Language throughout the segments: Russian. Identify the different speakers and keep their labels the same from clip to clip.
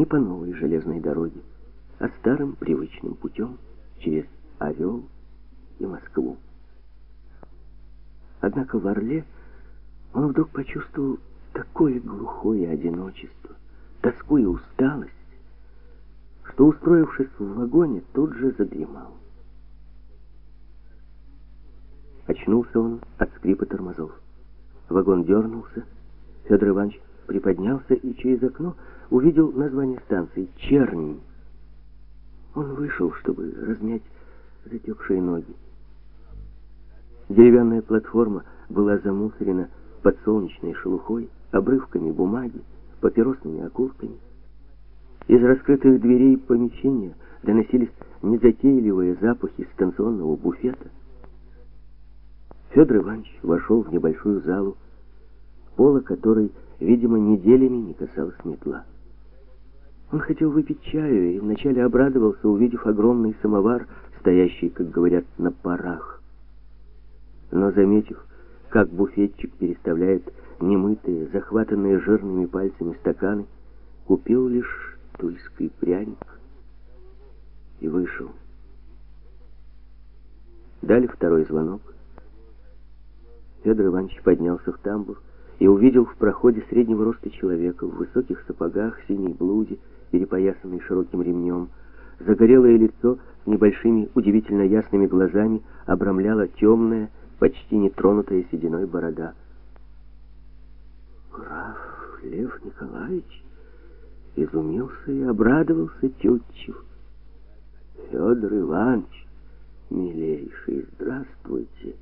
Speaker 1: не по новой железной дороге, а старым привычным путем через Орел и Москву. Однако в Орле он вдруг почувствовал такое глухое одиночество, тоску и усталость, что, устроившись в вагоне, тут же задремал. Очнулся он от скрипа тормозов. Вагон дернулся. Федор Иванович приподнялся и через окно увидел название станции — Чернь. Он вышел, чтобы размять затекшие ноги. Деревянная платформа была замусорена подсолнечной шелухой, обрывками бумаги, папиросными окурками. Из раскрытых дверей помещения доносились незатейливые запахи станционного буфета. Федор Иванович вошел в небольшую залу, пола которой, видимо, неделями не касалась метла. Он хотел выпить чаю и вначале обрадовался, увидев огромный самовар, стоящий, как говорят, на парах. Но, заметив, как буфетчик переставляет немытые, захватанные жирными пальцами стаканы, купил лишь тульский пряник и вышел. Дали второй звонок. Федор Иванович поднялся в тамбур и увидел в проходе среднего роста человека в высоких сапогах, синей блузе, перепоясанной широким ремнем. Загорелое лицо с небольшими, удивительно ясными глазами обрамляла темная, почти нетронутая сединой борода. Граф Лев Николаевич изумился и обрадовался Тютчев. Федор Иванович, милейший, здравствуйте.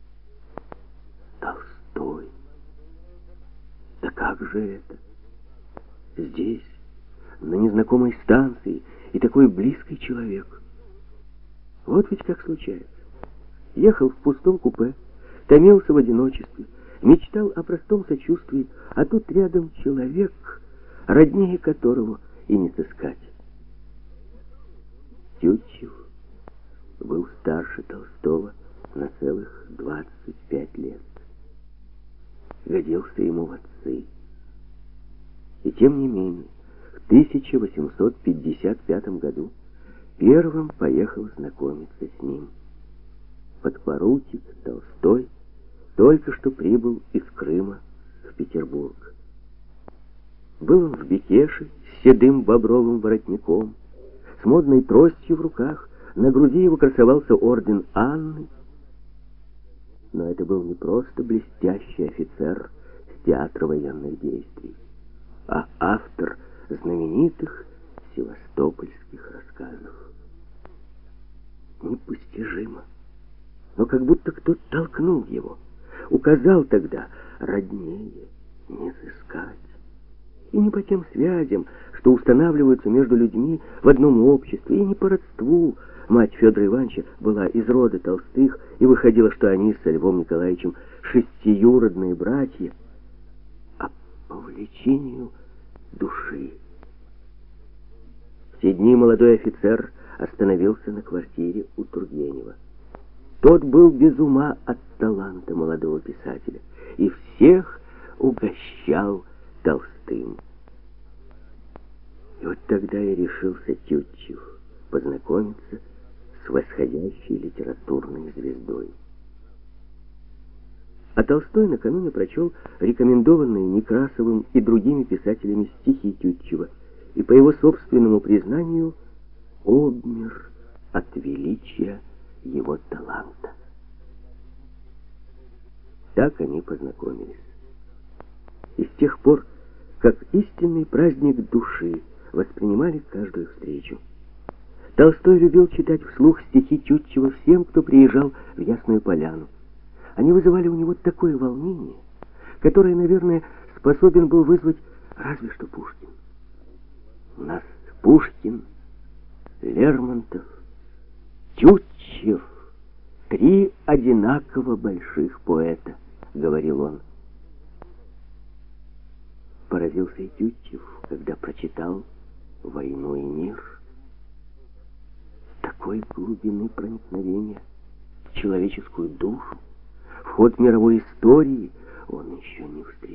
Speaker 1: Толстой. Да как же это? Здесь, на незнакомой станции, и такой близкий человек. Вот ведь как случается. Ехал в пустом купе, томился в одиночестве, мечтал о простом сочувствии, а тут рядом человек, роднее которого и не сыскать. Тютчев был старше Толстого на целых 25 лет. Годился ему в отцы. И тем не менее, в 1855 году первым поехал знакомиться с ним. Подпоручик Толстой только что прибыл из Крыма в Петербург. Был он в бекеше с седым бобровым воротником, с модной тростью в руках, на груди его красовался орден Анны. Но это был не просто блестящий офицер с театра военных действий, а автор знаменитых севастопольских рассказов. Непостижимо, но как будто кто-то толкнул его, указал тогда: роднее не сыскать. И не по тем связям, что устанавливаются между людьми в одном обществе, и не по родству. Мать Федора Ивановича была из рода Толстых, и выходило, что они с Львом Николаевичем шестиюродные братья, а по влечению души. В те дни молодой офицер остановился на квартире у Тургенева. Тот был без ума от таланта молодого писателя и всех угощал Толстым. И вот тогда я решился, Тютчев, познакомиться с восходящей литературной звездой. А Толстой накануне прочел рекомендованные Некрасовым и другими писателями стихи Тютчева и, по его собственному признанию, обмер от величия его таланта. Так они познакомились. И с тех пор, как истинный праздник души, воспринимали каждую встречу. Толстой любил читать вслух стихи Тютчева всем, кто приезжал в Ясную Поляну. Они вызывали у него такое волнение, которое, наверное, способен был вызвать разве что Пушкин. У нас Пушкин, Лермонтов, Тютчев — 3 одинаково больших поэта, говорил он. Поразился и Тютчев, когда прочитал «Войну и мир». Такой глубины проникновения в человеческую душу, в ход мировой истории он еще не встречал.